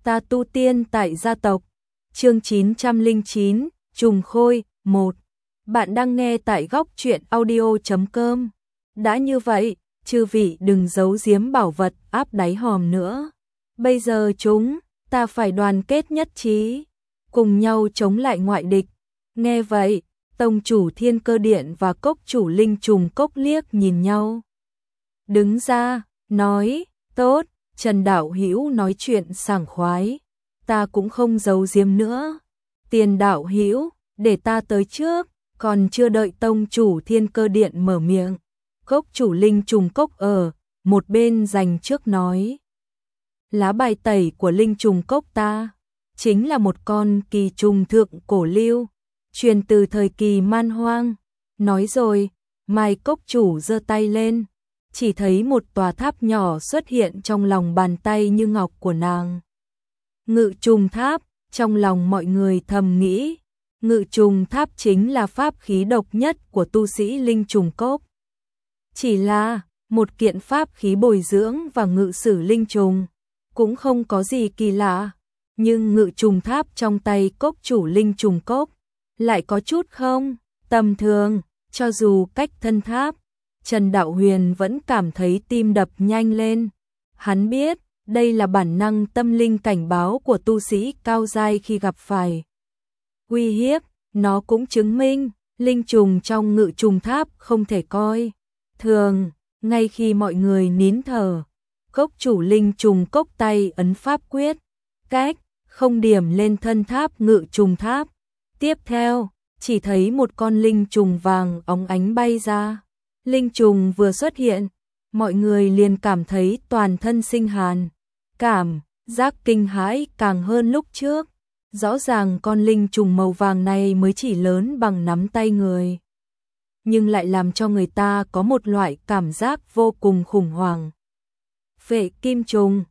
Ta tu tiên tại gia tộc. Chương 909, Trùng Khôi 1. Bạn đang nghe tại góc truyện audio.com. Đã như vậy, chư vị đừng giấu giếm bảo vật áp đáy hòm nữa. Bây giờ ta phải đoàn kết nhất trí, cùng nhau chống lại ngoại địch. Nghe vậy, tông chủ Thiên Cơ Điện và cốc chủ Linh Trùng Cốc liếc nhìn nhau. Đứng ra, nói, tốt. Trần Đạo Hữu nói chuyện sảng khoái, ta cũng không giấu giếm nữa. Tiền Đạo Hữu, để ta tới trước. Còn chưa đợi tông chủ Thiên Cơ Điện mở miệng, cốc chủ Linh Trùng Cốc ở một bên giành trước nói. Lá bài tẩy của Linh Trùng Cốc ta chính là một con kỳ trùng thượng cổ lưu, truyền từ thời kỳ man hoang. Nói rồi, Mai cốc chủ giơ tay lên, chỉ thấy một tòa tháp nhỏ xuất hiện trong lòng bàn tay như ngọc của nàng. Ngự trùng tháp. Trong lòng mọi người thầm nghĩ, ngự trùng tháp chính là pháp khí độc nhất của tu sĩ Linh Trùng Cốc. Chỉ là một kiện pháp khí bồi dưỡng và ngự sử linh trùng, cũng không có gì kỳ lạ. Nhưng ngự trùng tháp trong tay cốc chủ Linh Trùng Cốc lại có chút không tầm thường. Cho dù cách thân tháp, Trần Đạo Huyền vẫn cảm thấy tim đập nhanh lên. Hắn biết, đây là bản năng tâm linh cảnh báo của tu sĩ cao giai khi gặp phải uy hiếp. Nó cũng chứng minh, linh trùng trong ngự trùng tháp không thể coi thường. Ngay khi mọi người nín thở, cốc chủ Linh Trùng Cốc tay ấn pháp quyết, cách không điểm lên thân tháp ngự trùng tháp. Tiếp theo, chỉ thấy một con linh trùng vàng óng ánh bay ra. Linh trùng vừa xuất hiện, mọi người liền cảm thấy toàn thân sinh hàn, cảm giác kinh hãi càng hơn lúc trước. Rõ ràng con linh trùng màu vàng này mới chỉ lớn bằng nắm tay người, nhưng lại làm cho người ta có một loại cảm giác vô cùng khủng hoảng. Phệ kim trùng,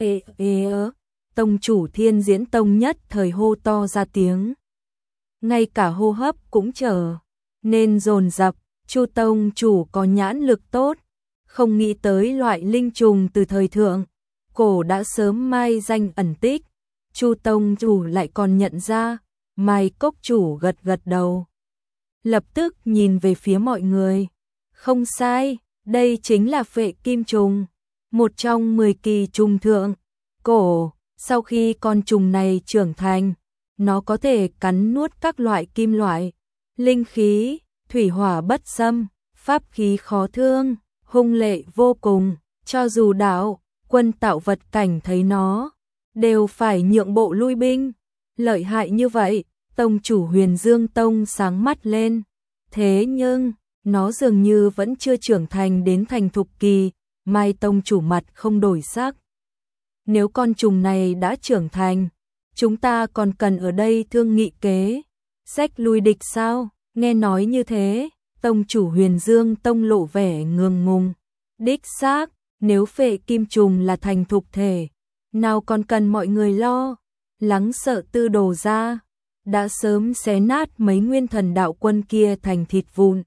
tông chủ Thiên Diễn Tông nhất thời hô to ra tiếng. Ngay cả hô hấp cũng trở nên dồn dập. Chu tông chủ có nhãn lực tốt, không nghĩ tới loại linh trùng từ thời thượng cổ đã sớm mai danh ẩn tích. Chu tông chủ lại còn nhận ra. Mai cốc chủ gật gật đầu, lập tức nhìn về phía mọi người. Không sai, đây chính là phệ kim trùng, một trong 10 kỳ trùng thượng cổ. Sau khi con trùng này trưởng thành, nó có thể cắn nuốt các loại kim loại, linh khí, thủy hỏa bất xâm, pháp khí khó thương, hung lệ vô cùng. Cho dù đạo quân tạo vật cảnh thấy nó, đều phải nhượng bộ lui binh. Lợi hại như vậy, tông chủ Huyền Dương Tông sáng mắt lên. Thế nhưng, nó dường như vẫn chưa trưởng thành đến thành thục kỳ. Mai tông chủ mặt không đổi sắc. Nếu con trùng này đã trưởng thành, chúng ta còn cần ở đây thương nghị kế sách lui địch sao? Nghe nói như thế, tông chủ Huyền Dương Tông lộ vẻ ngượng ngùng. Đích xác, nếu phệ kim trùng là thành thục thể, nào còn cần mọi người lo lắng sợ tư đồ ra, đã sớm xé nát mấy nguyên thần đạo quân kia thành thịt vụn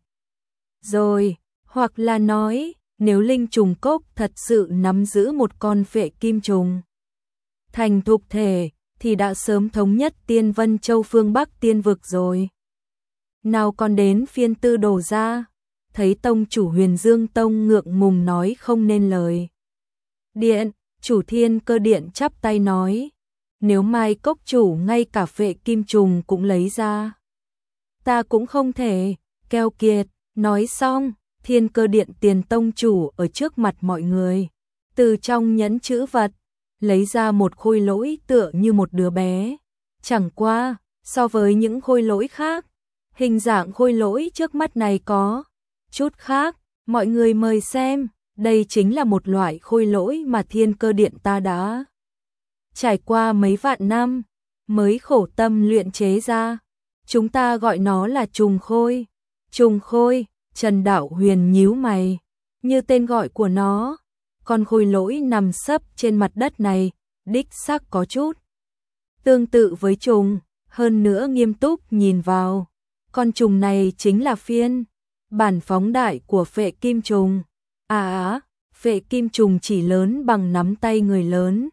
rồi. Hoặc là nói, nếu Linh Trùng Cốc thật sự nắm giữ một con phệ kim trùng thành thục thể, thì đã sớm thống nhất Tiên Vân Châu phương Bắc tiên vực rồi. Nào còn đến phiên tư đồ ra. Thấy tông chủ Huyền Dương Tông ngượng ngùng nói không nên lời. Điện, chủ Thiên Cơ Điện chắp tay nói. Nếu Mai cốc chủ ngay cả phệ kim trùng cũng lấy ra, ta cũng không thể keo kiệt. Nói xong, Thiên Cơ Điện tiền tông chủ ở trước mặt mọi người, từ trong nhẫn chữ vật lấy ra một khôi lỗi tựa như một đứa bé. Chẳng qua, so với những khôi lỗi khác, hình dạng khôi lỗi trước mắt này có chút khác. Mọi người mời xem, đây chính là một loại khôi lỗi mà Thiên Cơ Điện ta đã trải qua mấy vạn năm mới khổ tâm luyện chế ra. Chúng ta gọi nó là trùng khôi. Trùng khôi. Trần Đạo Huyền nhíu mày. Như tên gọi của nó, con khôi lỗi nằm sấp trên mặt đất này đích xác có chút tương tự với trùng. Hơn nữa nghiêm túc nhìn vào, con trùng này chính là phiên bản phóng đại của phệ kim trùng. Phệ kim trùng chỉ lớn bằng nắm tay người lớn,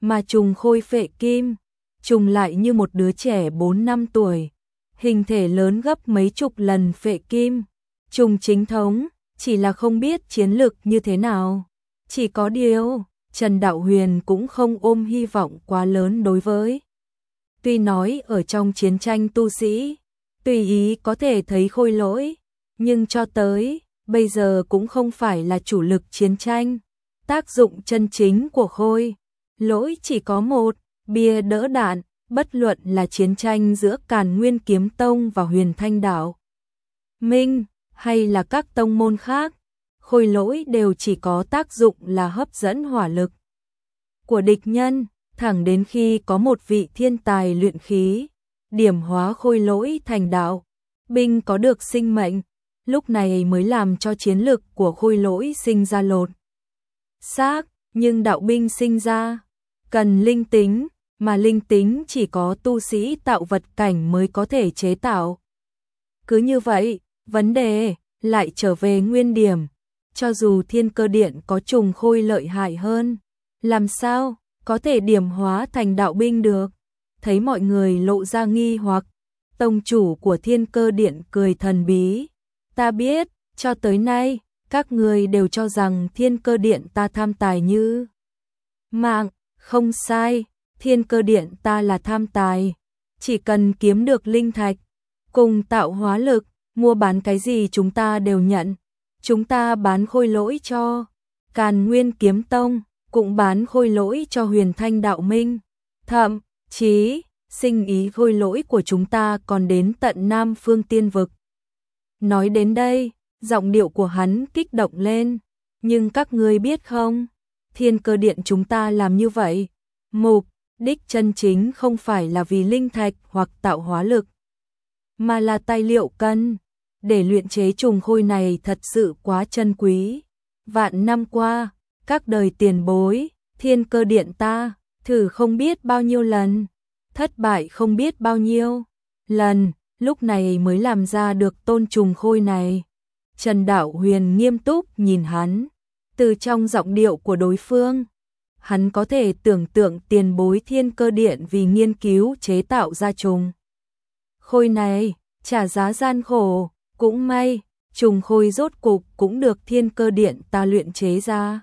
mà trùng khôi phệ kim, trùng lại như một đứa trẻ 4 năm tuổi, hình thể lớn gấp mấy chục lần phệ kim, trùng chính thống, chỉ là không biết chiến lực như thế nào. Chỉ có điều, Trần Đạo Huyền cũng không ôm hy vọng quá lớn đối với. Tuy nói ở trong chiến tranh tu sĩ, tùy ý có thể thấy khôi lỗi, nhưng cho tới bây giờ cũng không phải là chủ lực chiến tranh. Tác dụng chân chính của khôi lỗi chỉ có một, bia đỡ đạn, bất luận là chiến tranh giữa Càn Nguyên Kiếm Tông và Huyền Thanh Đạo Minh, hay là các tông môn khác, khôi lỗi đều chỉ có tác dụng là hấp dẫn hỏa lực của địch nhân, thẳng đến khi có một vị thiên tài luyện khí, điểm hóa khôi lỗi thành đạo binh có được sinh mệnh, lúc này mới làm cho chiến lực của khôi lỗi sinh ra lột xác, nhưng đạo binh sinh ra cần linh tính, mà linh tính chỉ có tu sĩ tạo vật cảnh mới có thể chế tạo. Cứ như vậy, vấn đề lại trở về nguyên điểm, cho dù Thiên Cơ Điện có trùng khôi lợi hại hơn, làm sao có thể điểm hóa thành đạo binh được? Thấy mọi người lộ ra nghi hoặc, tông chủ của Thiên Cơ Điện cười thần bí, ta biết, cho tới nay, các người đều cho rằng Thiên Cơ Điện ta tham tài như mạng, không sai, Thiên Cơ Điện ta là tham tài, chỉ cần kiếm được linh thạch, cùng tạo hóa lực, mua bán cái gì chúng ta đều nhận. Chúng ta bán khôi lỗi cho Càn Nguyên Kiếm Tông, cũng bán khôi lỗi cho Huyền Thanh Đạo Minh, thậm chí sinh ý khôi lỗi của chúng ta còn đến tận Nam Phương Tiên Vực. Nói đến đây, giọng điệu của hắn kích động lên, nhưng các ngươi biết không, Thiên Cơ Điện chúng ta làm như vậy, mục đích chân chính không phải là vì linh thạch hoặc tạo hóa lực, mà là tài liệu cần để luyện chế trùng khôi này thật sự quá chân quý. Vạn năm qua, các đời tiền bối, Thiên Cơ Điện ta thử không biết bao nhiêu lần, thất bại không biết bao nhiêu lần, lúc này mới làm ra được tôn trùng khôi này. Trần Đạo Huyền nghiêm túc nhìn hắn, từ trong giọng điệu của đối phương, hắn có thể tưởng tượng tiền bối Thiên Cơ Điện vì nghiên cứu chế tạo ra trùng khôi này, trả giá gian khổ, cũng may, trùng khôi rốt cục cũng được Thiên Cơ Điện ta luyện chế ra.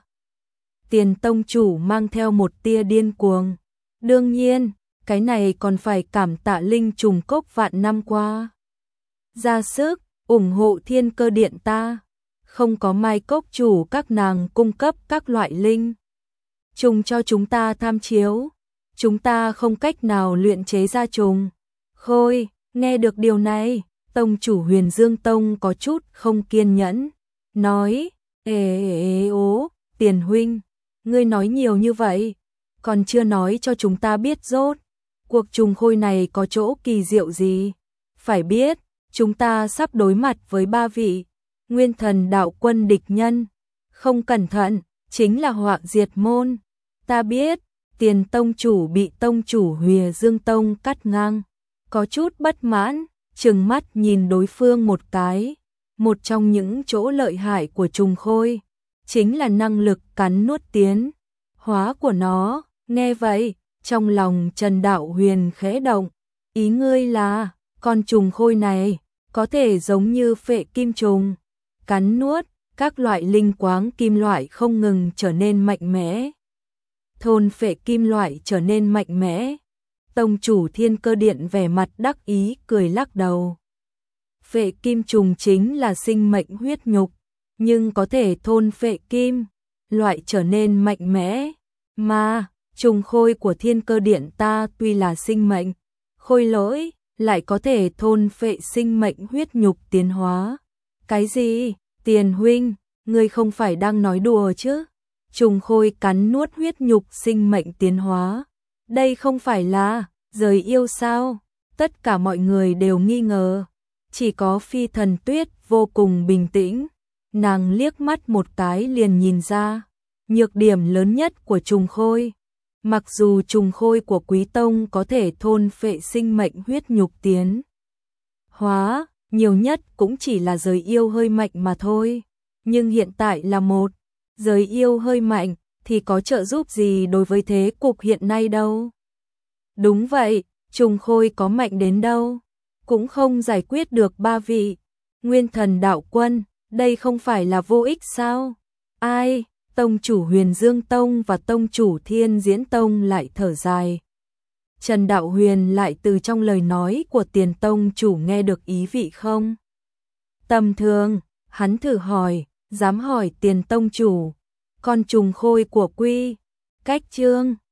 Tiền tông chủ mang theo một tia điên cuồng, đương nhiên, cái này còn phải cảm tạ linh trùng cốc vạn năm qua ra sức ủng hộ Thiên Cơ Điện ta, không có Mai Cốc chủ các nàng cung cấp các loại linh trùng cho chúng ta tham chiếu, chúng ta không cách nào luyện chế ra trùng khôi. Nghe được điều này, tông chủ Huyền Dương Tông có chút không kiên nhẫn, nói, ố, Tiền huynh, ngươi nói nhiều như vậy, còn chưa nói cho chúng ta biết rốt cuộc trùng khôi này có chỗ kỳ diệu gì. Phải biết, chúng ta sắp đối mặt với 3 vị Nguyên Thần đạo quân địch nhân, không cẩn thận chính là họa diệt môn. Ta biết, Tiền tông chủ bị tông chủ Huyền Dương Tông cắt ngang, có chút bất mãn, trừng mắt nhìn đối phương một cái. Một trong những chỗ lợi hại của trùng khôi chính là năng lực cắn nuốt tiến hóa của nó. Nghe vậy, trong lòng Trần Đạo Huyền khẽ động, ý ngươi là con trùng khôi này có thể giống như phệ kim trùng, cắn nuốt các loại linh quáng kim loại không ngừng trở nên mạnh mẽ, thôn phệ kim loại trở nên mạnh mẽ. Tông chủ Thiên Cơ Điện vẻ mặt đắc ý cười lắc đầu. Phệ kim trùng chính là sinh mệnh huyết nhục, nhưng có thể thôn phệ kim loại trở nên mạnh mẽ, mà trùng khôi của Thiên Cơ Điện ta tuy là sinh mệnh khôi lỗi, lại có thể thôn phệ sinh mệnh huyết nhục tiến hóa. Cái gì? Tiền huynh, ngươi không phải đang nói đùa chứ? Trùng khôi cắn nuốt huyết nhục sinh mệnh tiến hóa, đây không phải là rời yêu sao? Tất cả mọi người đều nghi ngờ, chỉ có Phi Thần Tuyết vô cùng bình tĩnh, nàng liếc mắt một cái liền nhìn ra nhược điểm lớn nhất của trùng khôi. Mặc dù trùng khôi của Quý Tông có thể thôn phệ sinh mệnh huyết nhục tiến hóa, nhiều nhất cũng chỉ là giới yêu hơi mạnh mà thôi, nhưng hiện tại là một giới yêu hơi mạnh, thì có trợ giúp gì đối với thế cục hiện nay đâu. Đúng vậy, Trùng Khôi có mạnh đến đâu, cũng không giải quyết được 3 vị Nguyên Thần đạo quân, đây không phải là vô ích sao? Ai, tông chủ Huyền Dương Tông và tông chủ Thiên Diễn Tông lại thở dài. Trần Đạo Huyền lại từ trong lời nói của Tiền tông chủ nghe được ý vị không? Tầm thường, hắn thử hỏi, dám hỏi Tiền tông chủ, con Trùng Khôi của Quy Cách Trương